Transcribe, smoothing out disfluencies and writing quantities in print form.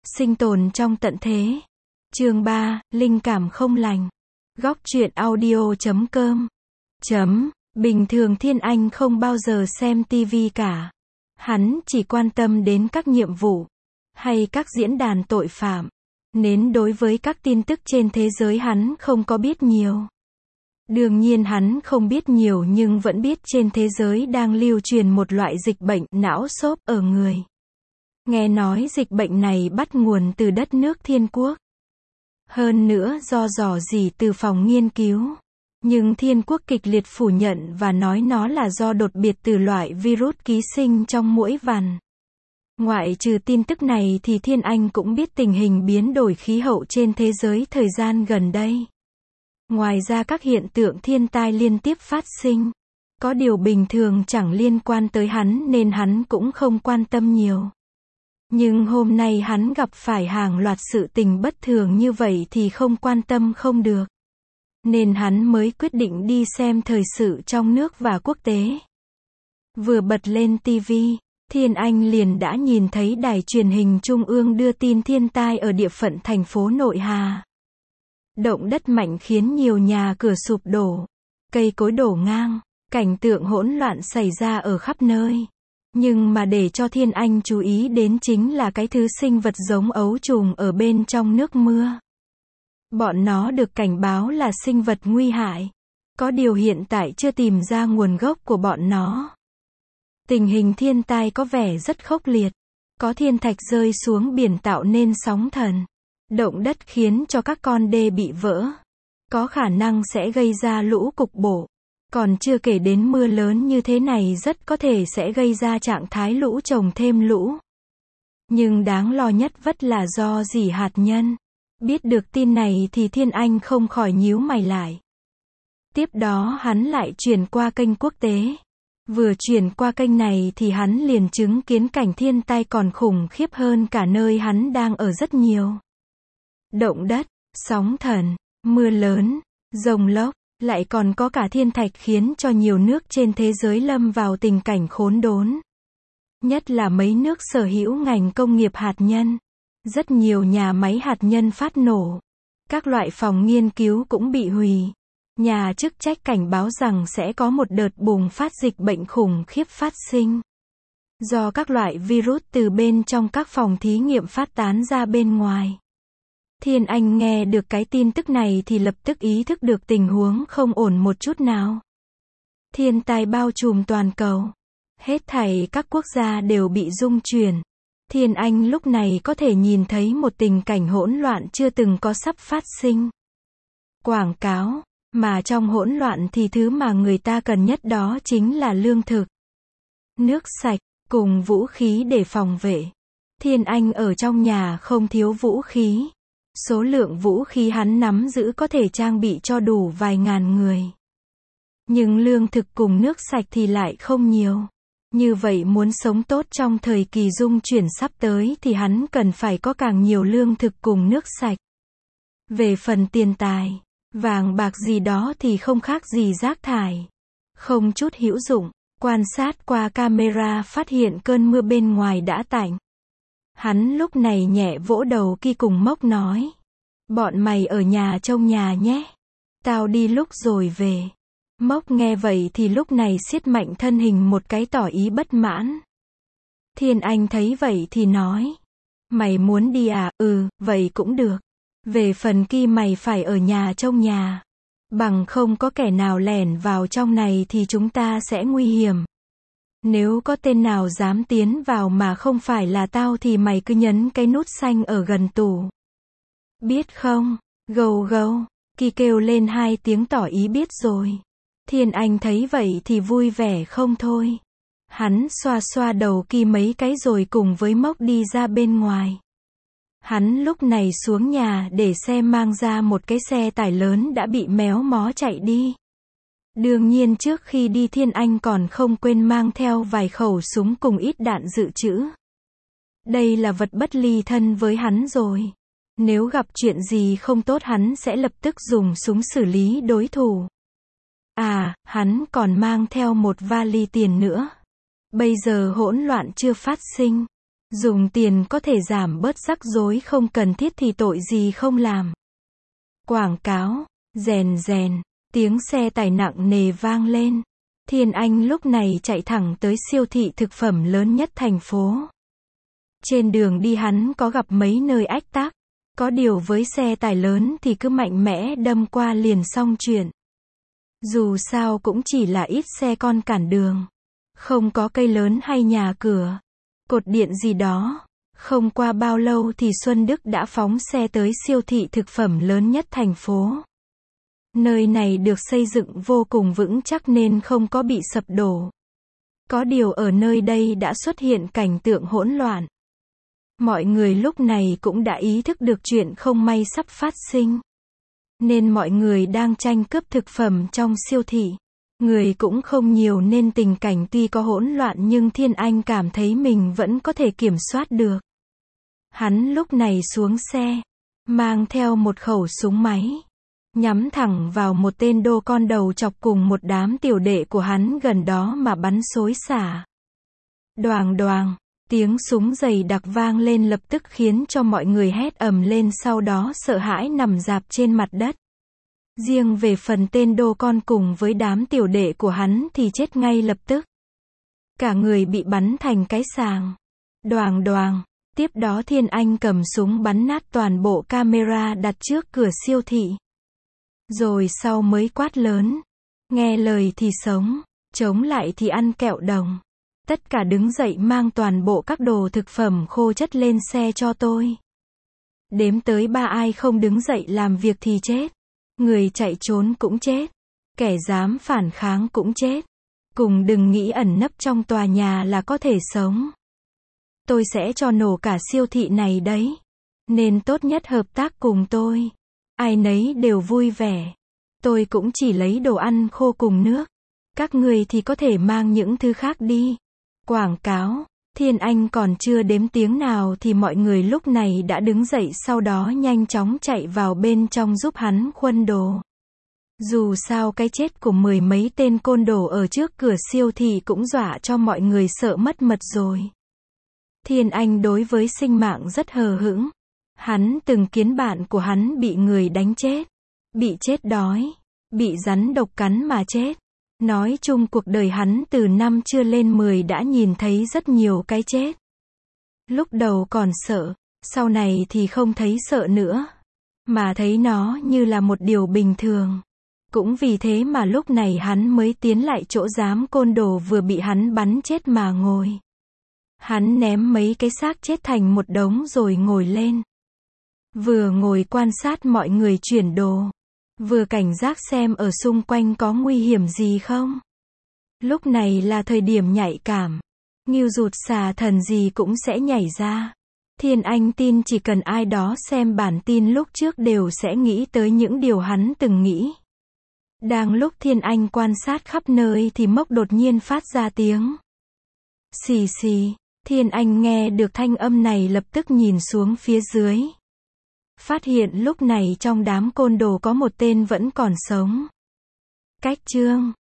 Sinh tồn trong tận thế. Chương 3, linh cảm không lành. Góc truyện audio.com. Bình thường Thiên Anh không bao giờ xem TV cả. Hắn chỉ quan tâm đến các nhiệm vụ, hay các diễn đàn tội phạm. Nên đối với các tin tức trên thế giới hắn không có biết nhiều. Đương nhiên hắn không biết nhiều nhưng vẫn biết trên thế giới đang lưu truyền một loại dịch bệnh não xốp ở người. Nghe nói dịch bệnh này bắt nguồn từ đất nước Thiên Quốc. Hơn nữa do dò dỉ từ phòng nghiên cứu. Nhưng Thiên Quốc kịch liệt phủ nhận và nói nó là do đột biệt từ loại virus ký sinh trong muỗi vằn. Ngoại trừ tin tức này thì Thiên Anh cũng biết tình hình biến đổi khí hậu trên thế giới thời gian gần đây. Ngoài ra các hiện tượng thiên tai liên tiếp phát sinh. Có điều bình thường chẳng liên quan tới hắn nên hắn cũng không quan tâm nhiều. Nhưng hôm nay hắn gặp phải hàng loạt sự tình bất thường như vậy thì không quan tâm không được. Nên hắn mới quyết định đi xem thời sự trong nước và quốc tế. Vừa bật lên TV, Thiên Anh liền đã nhìn thấy đài truyền hình trung ương đưa tin thiên tai ở địa phận thành phố Nội Hà. Động đất mạnh khiến nhiều nhà cửa sụp đổ, cây cối đổ ngang, cảnh tượng hỗn loạn xảy ra ở khắp nơi. Nhưng mà để cho Thiên Anh chú ý đến chính là cái thứ sinh vật giống ấu trùng ở bên trong nước mưa. Bọn nó được cảnh báo là sinh vật nguy hại. Có điều hiện tại chưa tìm ra nguồn gốc của bọn nó. Tình hình thiên tai có vẻ rất khốc liệt. Có thiên thạch rơi xuống biển tạo nên sóng thần. Động đất khiến cho các con đê bị vỡ. Có khả năng sẽ gây ra lũ cục bộ. Còn chưa kể đến mưa lớn như thế này rất có thể sẽ gây ra trạng thái lũ trồng thêm lũ. Nhưng đáng lo nhất vẫn là do rỉ hạt nhân. Biết được tin này thì Thiên Anh không khỏi nhíu mày lại. Tiếp đó hắn lại chuyển qua kênh quốc tế. Vừa chuyển qua kênh này thì hắn liền chứng kiến cảnh thiên tai còn khủng khiếp hơn cả nơi hắn đang ở rất nhiều. Động đất, sóng thần, mưa lớn, dông lốc, lại còn có cả thiên thạch khiến cho nhiều nước trên thế giới lâm vào tình cảnh khốn đốn. Nhất là mấy nước sở hữu ngành công nghiệp hạt nhân. Rất nhiều nhà máy hạt nhân phát nổ. Các loại phòng nghiên cứu cũng bị hủy. Nhà chức trách cảnh báo rằng sẽ có một đợt bùng phát dịch bệnh khủng khiếp phát sinh. Do các loại virus từ bên trong các phòng thí nghiệm phát tán ra bên ngoài. Thiên Anh nghe được cái tin tức này thì lập tức ý thức được tình huống không ổn một chút nào. Thiên tai bao trùm toàn cầu. Hết thảy các quốc gia đều bị rung chuyển. Thiên Anh lúc này có thể nhìn thấy một tình cảnh hỗn loạn chưa từng có sắp phát sinh. Quảng cáo, mà trong hỗn loạn thì thứ mà người ta cần nhất đó chính là lương thực, nước sạch, cùng vũ khí để phòng vệ. Thiên Anh ở trong nhà không thiếu vũ khí. Số lượng vũ khí hắn nắm giữ có thể trang bị cho đủ vài ngàn người. Nhưng lương thực cùng nước sạch thì lại không nhiều. Như vậy muốn sống tốt trong thời kỳ dung chuyển sắp tới thì hắn cần phải có càng nhiều lương thực cùng nước sạch. Về phần tiền tài, vàng bạc gì đó thì không khác gì rác thải. Không chút hữu dụng. Quan sát qua camera phát hiện cơn mưa bên ngoài đã tạnh. Hắn lúc này nhẹ vỗ đầu Ki cùng Mốc nói. Bọn mày ở nhà trông nhà nhé. Tao đi lúc rồi về. Mốc nghe vậy thì lúc này siết mạnh thân hình một cái tỏ ý bất mãn. Thiên Anh thấy vậy thì nói. Mày muốn đi à? Vậy cũng được. Về phần Ki mày phải ở nhà trông nhà. Bằng không có kẻ nào lẻn vào trong này thì chúng ta sẽ nguy hiểm. Nếu có tên nào dám tiến vào mà không phải là tao thì mày cứ nhấn cái nút xanh ở gần tủ. Biết không? Gâu gâu. Ki kêu lên 2 tiếng tỏ ý biết rồi. Thiên Anh thấy vậy thì vui vẻ không thôi. Hắn xoa xoa đầu Ki mấy cái rồi cùng với Mốc đi ra bên ngoài. Hắn lúc này xuống nhà để xem mang ra một cái xe tải lớn đã bị méo mó chạy đi. Đương nhiên trước khi đi Thiên Anh còn không quên mang theo vài khẩu súng cùng ít đạn dự trữ. Đây là vật bất ly thân với hắn rồi. Nếu gặp chuyện gì không tốt hắn sẽ lập tức dùng súng xử lý đối thủ. Hắn còn mang theo một vali tiền nữa. Bây giờ hỗn loạn chưa phát sinh. Dùng tiền có thể giảm bớt rắc rối không cần thiết thì tội gì không làm. Quảng cáo, rèn rèn, tiếng xe tải nặng nề vang lên. Thiên Anh lúc này chạy thẳng tới siêu thị thực phẩm lớn nhất thành phố. Trên đường đi hắn có gặp mấy nơi ách tắc. Có điều với xe tải lớn thì cứ mạnh mẽ đâm qua liền xong chuyện. Dù sao cũng chỉ là ít xe con cản đường. Không có cây lớn hay nhà cửa, cột điện gì đó. Không qua bao lâu thì Xuân Đức đã phóng xe tới siêu thị thực phẩm lớn nhất thành phố. Nơi này được xây dựng vô cùng vững chắc nên không có bị sập đổ. Có điều ở nơi đây đã xuất hiện cảnh tượng hỗn loạn. Mọi người lúc này cũng đã ý thức được chuyện không may sắp phát sinh. Nên mọi người đang tranh cướp thực phẩm trong siêu thị. Người cũng không nhiều nên tình cảnh tuy có hỗn loạn nhưng Thiên Anh cảm thấy mình vẫn có thể kiểm soát được. Hắn lúc này xuống xe, mang theo một khẩu súng máy, nhắm thẳng vào một tên đô con đầu chọc cùng một đám tiểu đệ của hắn gần đó mà bắn xối xả. Đoàng đoàng, tiếng súng dày đặc vang lên lập tức khiến cho mọi người hét ầm lên, sau đó sợ hãi nằm rạp trên mặt đất. Riêng về phần tên đô con cùng với đám tiểu đệ của hắn thì chết ngay lập tức. Cả người bị bắn thành cái sàng. Đoàng đoàng, tiếp đó Thiên Anh cầm súng bắn nát toàn bộ camera đặt trước cửa siêu thị. Rồi sau mới quát lớn. Nghe lời thì sống, chống lại thì ăn kẹo đồng. Tất cả đứng dậy mang toàn bộ các đồ thực phẩm khô chất lên xe cho tôi. Đếm tới 3 ai không đứng dậy làm việc thì chết. Người chạy trốn cũng chết. Kẻ dám phản kháng cũng chết. Cùng đừng nghĩ ẩn nấp trong tòa nhà là có thể sống. Tôi sẽ cho nổ cả siêu thị này đấy. Nên tốt nhất hợp tác cùng tôi. Ai nấy đều vui vẻ. Tôi cũng chỉ lấy đồ ăn khô cùng nước. Các người thì có thể mang những thứ khác đi. Quảng cáo. Thiên Anh còn chưa đếm tiếng nào thì mọi người lúc này đã đứng dậy, sau đó nhanh chóng chạy vào bên trong giúp hắn khuân đồ. Dù sao cái chết của 10 mấy tên côn đồ ở trước cửa siêu thị cũng dọa cho mọi người sợ mất mật rồi. Thiên Anh đối với sinh mạng rất hờ hững. Hắn từng kiến bạn của hắn bị người đánh chết, bị chết đói, bị rắn độc cắn mà chết. Nói chung cuộc đời hắn từ năm chưa lên 10 đã nhìn thấy rất nhiều cái chết. Lúc đầu còn sợ, sau này thì không thấy sợ nữa, mà thấy nó như là một điều bình thường. Cũng vì thế mà lúc này hắn mới tiến lại chỗ đám côn đồ vừa bị hắn bắn chết mà ngồi. Hắn ném mấy cái xác chết thành một đống rồi ngồi lên. Vừa ngồi quan sát mọi người chuyển đồ, vừa cảnh giác xem ở xung quanh có nguy hiểm gì không. Lúc này là thời điểm nhạy cảm. Ngưu rụt xà thần gì cũng sẽ nhảy ra. Thiên Anh tin chỉ cần ai đó xem bản tin lúc trước đều sẽ nghĩ tới những điều hắn từng nghĩ. Đang lúc Thiên Anh quan sát khắp nơi thì Mốc đột nhiên phát ra tiếng xì xì. Thiên Anh nghe được thanh âm này lập tức nhìn xuống phía dưới. Phát hiện lúc này trong đám côn đồ có một tên vẫn còn sống. Cách chương